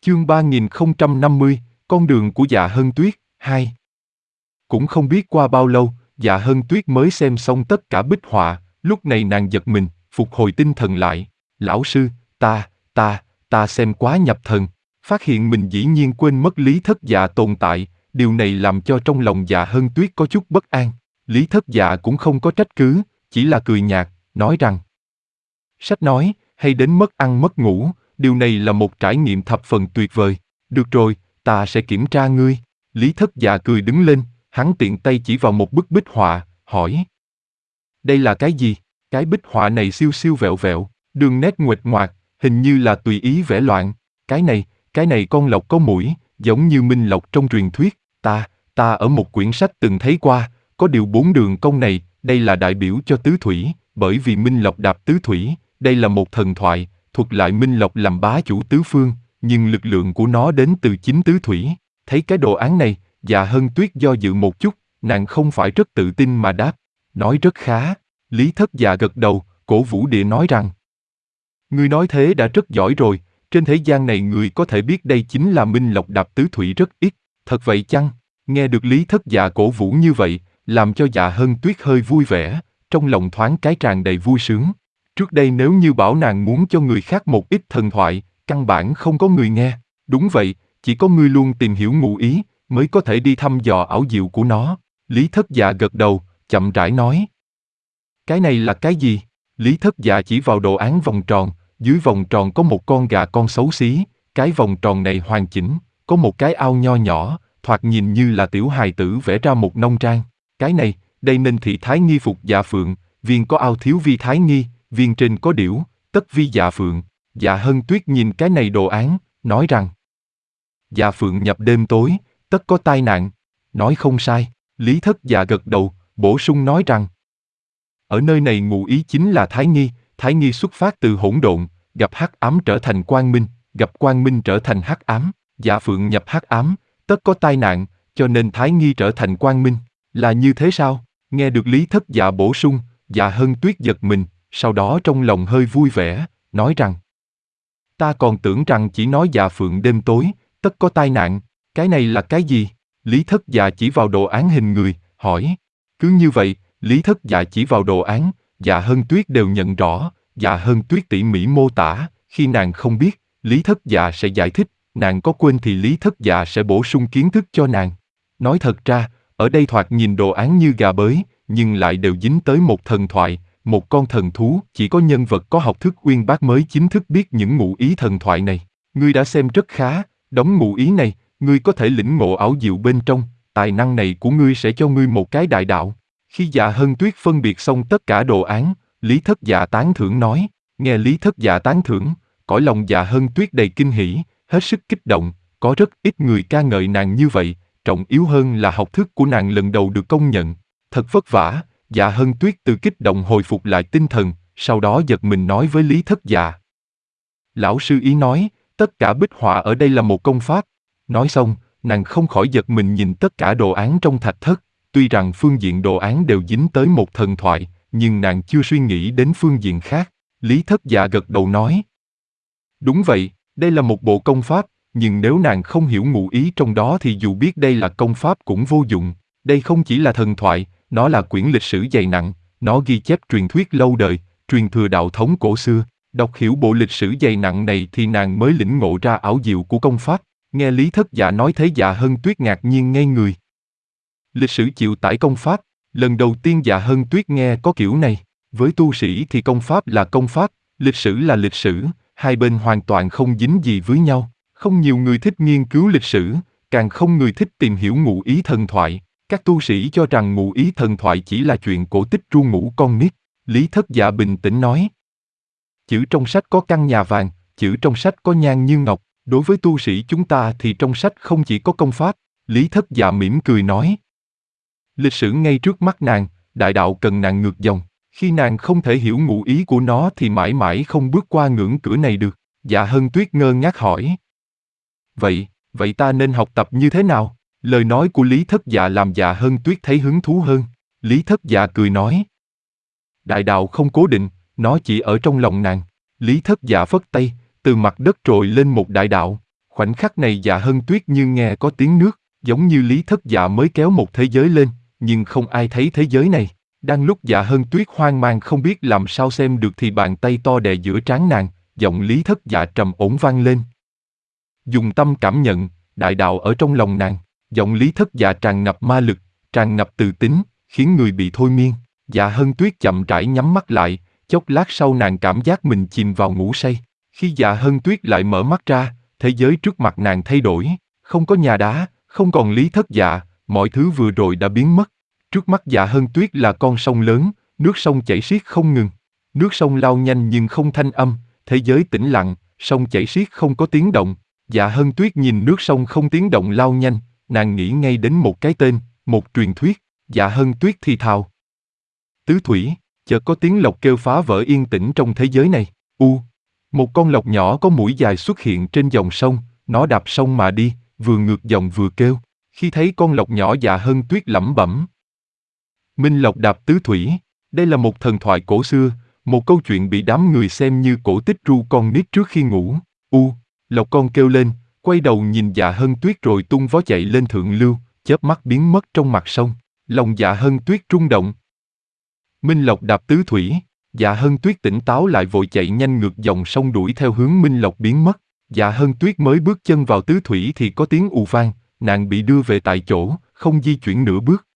Chương 3050, Con đường của Dạ Hân Tuyết, 2. Cũng không biết qua bao lâu, Dạ Hân Tuyết mới xem xong tất cả bích họa, lúc này nàng giật mình, phục hồi tinh thần lại. Lão sư, ta xem quá nhập thần, phát hiện mình dĩ nhiên quên mất Lý Thất Dạ tồn tại, điều này làm cho trong lòng Dạ Hân Tuyết có chút bất an. Lý Thất Dạ cũng không có trách cứ, chỉ là cười nhạt, nói rằng sách nói, hay đến mất ăn mất ngủ, điều này là một trải nghiệm thập phần tuyệt vời. Được rồi, ta sẽ kiểm tra ngươi. Lý Thất Dạ cười đứng lên, hắn tiện tay chỉ vào một bức bích họa, hỏi. Đây là cái gì? Cái bích họa này siêu siêu vẹo vẹo, đường nét nguệch ngoạc, hình như là tùy ý vẽ loạn. Cái này con lộc có mũi, giống như Minh Lộc trong truyền thuyết. Ta ở một quyển sách từng thấy qua, có điều 4 đường cong này, đây là đại biểu cho tứ thủy, bởi vì Minh Lộc đạp tứ thủy, đây là một thần thoại, thuật lại Minh Lộc làm bá chủ tứ phương, nhưng lực lượng của nó đến từ chính tứ thủy. Thấy cái đồ án này, Dạ Hân Tuyết do dự một chút, nàng không phải rất tự tin mà đáp, nói rất khá. Lý Thất Dạ gật đầu, cổ vũ địa nói rằng, ngươi nói thế đã rất giỏi rồi, trên thế gian này người có thể biết đây chính là Minh Lộc đạp tứ thủy rất ít, thật vậy chăng? Nghe được Lý Thất Dạ cổ vũ như vậy, làm cho Dạ Hân Tuyết hơi vui vẻ, trong lòng thoáng cái tràn đầy vui sướng. Trước đây nếu như bảo nàng muốn cho người khác một ít thần thoại, căn bản không có người nghe. Đúng vậy, chỉ có ngươi luôn tìm hiểu ngụ ý, mới có thể đi thăm dò ảo diệu của nó. Lý Thất Dạ gật đầu, chậm rãi nói. Cái này là cái gì? Lý Thất Dạ chỉ vào đồ án vòng tròn, dưới vòng tròn có một con gà con xấu xí, cái vòng tròn này hoàn chỉnh, có một cái ao nho nhỏ, thoạt nhìn như là tiểu hài tử vẽ ra một nông trang. Cái này, đây nên thị thái nghi phục dạ phượng, viên có ao thiếu vi thái nghi, viên trên có điểu, tất vi dạ phượng. Dạ Hân Tuyết nhìn cái này đồ án, nói rằng dạ phượng nhập đêm tối, tất có tai nạn. Nói không sai. Lý Thất Dạ gật đầu, bổ sung nói rằng ở nơi này ngụ ý chính là Thái Nghi xuất phát từ hỗn độn, gặp hắc ám trở thành quang minh, gặp quang minh trở thành hắc ám, dạ phượng nhập hắc ám, tất có tai nạn, cho nên Thái Nghi trở thành quang minh. Là như thế sao? Nghe được Lý Thất Dạ bổ sung, Dạ Hân Tuyết giật mình, sau đó trong lòng hơi vui vẻ, nói rằng ta còn tưởng rằng chỉ nói dạ phượng đêm tối, tất có tai nạn, cái này là cái gì? Lý Thất Dạ chỉ vào đồ án hình người, hỏi. Cứ như vậy, Lý Thất Dạ chỉ vào đồ án, Dạ Hân Tuyết đều nhận rõ, Dạ Hân Tuyết tỉ mỉ mô tả, khi nàng không biết, Lý Thất Dạ sẽ giải thích, nàng có quên thì Lý Thất Dạ sẽ bổ sung kiến thức cho nàng. Nói thật ra, ở đây thoạt nhìn đồ án như gà bới, nhưng lại đều dính tới một thần thoại, một con thần thú, chỉ có nhân vật có học thức uyên bác mới chính thức biết những ngụ ý thần thoại này. Ngươi đã xem rất khá, đóng ngụ ý này, ngươi có thể lĩnh ngộ ảo diệu bên trong, tài năng này của ngươi sẽ cho ngươi một cái đại đạo. Khi Dạ Hân Tuyết phân biệt xong tất cả đồ án, Lý Thất Dạ tán thưởng nói. Nghe Lý Thất Dạ tán thưởng, cõi lòng Dạ Hân Tuyết đầy kinh hỉ, hết sức kích động, có rất ít người ca ngợi nàng như vậy, trọng yếu hơn là học thức của nàng lần đầu được công nhận. Thật vất vả. Dạ Hân Tuyết từ kích động hồi phục lại tinh thần, sau đó giật mình nói với Lý Thất Dạ. Lão sư ý nói, tất cả bích họa ở đây là một công pháp. Nói xong, nàng không khỏi giật mình nhìn tất cả đồ án trong thạch thất, tuy rằng phương diện đồ án đều dính tới một thần thoại, nhưng nàng chưa suy nghĩ đến phương diện khác. Lý Thất Dạ gật đầu nói. Đúng vậy, đây là một bộ công pháp, nhưng nếu nàng không hiểu ngụ ý trong đó thì dù biết đây là công pháp cũng vô dụng. Đây không chỉ là thần thoại, nó là quyển lịch sử dày nặng, nó ghi chép truyền thuyết lâu đời, truyền thừa đạo thống cổ xưa. Đọc hiểu bộ lịch sử dày nặng này thì nàng mới lĩnh ngộ ra ảo diệu của công pháp. Nghe Lý Thất Dạ nói thế Dạ Hân Tuyết ngạc nhiên ngây người. Lịch sử chịu tải công pháp, lần đầu tiên Dạ Hân Tuyết nghe có kiểu này. Với tu sĩ thì công pháp là công pháp, lịch sử là lịch sử, hai bên hoàn toàn không dính gì với nhau. Không nhiều người thích nghiên cứu lịch sử, càng không người thích tìm hiểu ngụ ý thần thoại. Các tu sĩ cho rằng ngụ ý thần thoại chỉ là chuyện cổ tích ru ngủ con nít. Lý Thất Dạ bình tĩnh nói. Chữ trong sách có căn nhà vàng, chữ trong sách có nhan như ngọc, đối với tu sĩ chúng ta thì trong sách không chỉ có công pháp. Lý Thất Dạ mỉm cười nói. Lịch sử ngay trước mắt nàng, đại đạo cần nàng ngược dòng. Khi nàng không thể hiểu ngụ ý của nó thì mãi mãi không bước qua ngưỡng cửa này được. Dạ Hân Tuyết ngơ ngác hỏi. Vậy ta nên học tập như thế nào? Lời nói của Lý Thất Dạ làm Dạ Hân Tuyết thấy hứng thú hơn. Lý Thất Dạ cười nói. Đại đạo không cố định, nó chỉ ở trong lòng nàng. Lý Thất Dạ phất tay, từ mặt đất trồi lên một đại đạo. Khoảnh khắc này Dạ Hân Tuyết như nghe có tiếng nước, giống như Lý Thất Dạ mới kéo một thế giới lên, nhưng không ai thấy thế giới này. Đang lúc Dạ Hân Tuyết hoang mang không biết làm sao xem được thì bàn tay to đè giữa trán nàng, giọng Lý Thất Dạ trầm ổn vang lên. Dùng tâm cảm nhận, đại đạo ở trong lòng nàng, giọng Lý Thất Dạ tràn ngập ma lực, tràn ngập từ tính, khiến người bị thôi miên. Dạ Hân Tuyết chậm rãi nhắm mắt lại, chốc lát sau nàng cảm giác mình chìm vào ngủ say. Khi Dạ Hân Tuyết lại mở mắt ra, thế giới trước mặt nàng thay đổi, không có nhà đá, không còn Lý Thất Dạ, mọi thứ vừa rồi đã biến mất. Trước mắt Dạ Hân Tuyết là con sông lớn, nước sông chảy xiết không ngừng. Nước sông lao nhanh nhưng không thanh âm, thế giới tĩnh lặng, sông chảy xiết không có tiếng động. Dạ Hân Tuyết nhìn nước sông không tiếng động lao nhanh, nàng nghĩ ngay đến một cái tên, một truyền thuyết. Dạ Hân Tuyết thì thào. Tứ thủy, chợt có tiếng lộc kêu phá vỡ yên tĩnh trong thế giới này. Một con lộc nhỏ có mũi dài xuất hiện trên dòng sông, nó đạp sông mà đi, vừa ngược dòng vừa kêu. Khi thấy con lộc nhỏ Dạ Hân Tuyết lẩm bẩm. Minh Lộc đạp tứ thủy, đây là một thần thoại cổ xưa, một câu chuyện bị đám người xem như cổ tích ru con nít trước khi ngủ. Lộc con kêu lên, quay đầu nhìn Dạ Hân Tuyết rồi tung vó chạy lên thượng lưu, chớp mắt biến mất trong mặt sông. Lòng Dạ Hân Tuyết rung động. Minh Lộc đạp tứ thủy, Dạ Hân Tuyết tỉnh táo lại vội chạy nhanh ngược dòng sông đuổi theo hướng Minh Lộc biến mất. Dạ Hân Tuyết mới bước chân vào tứ thủy thì có tiếng ù vang, nàng bị đưa về tại chỗ, không di chuyển nửa bước.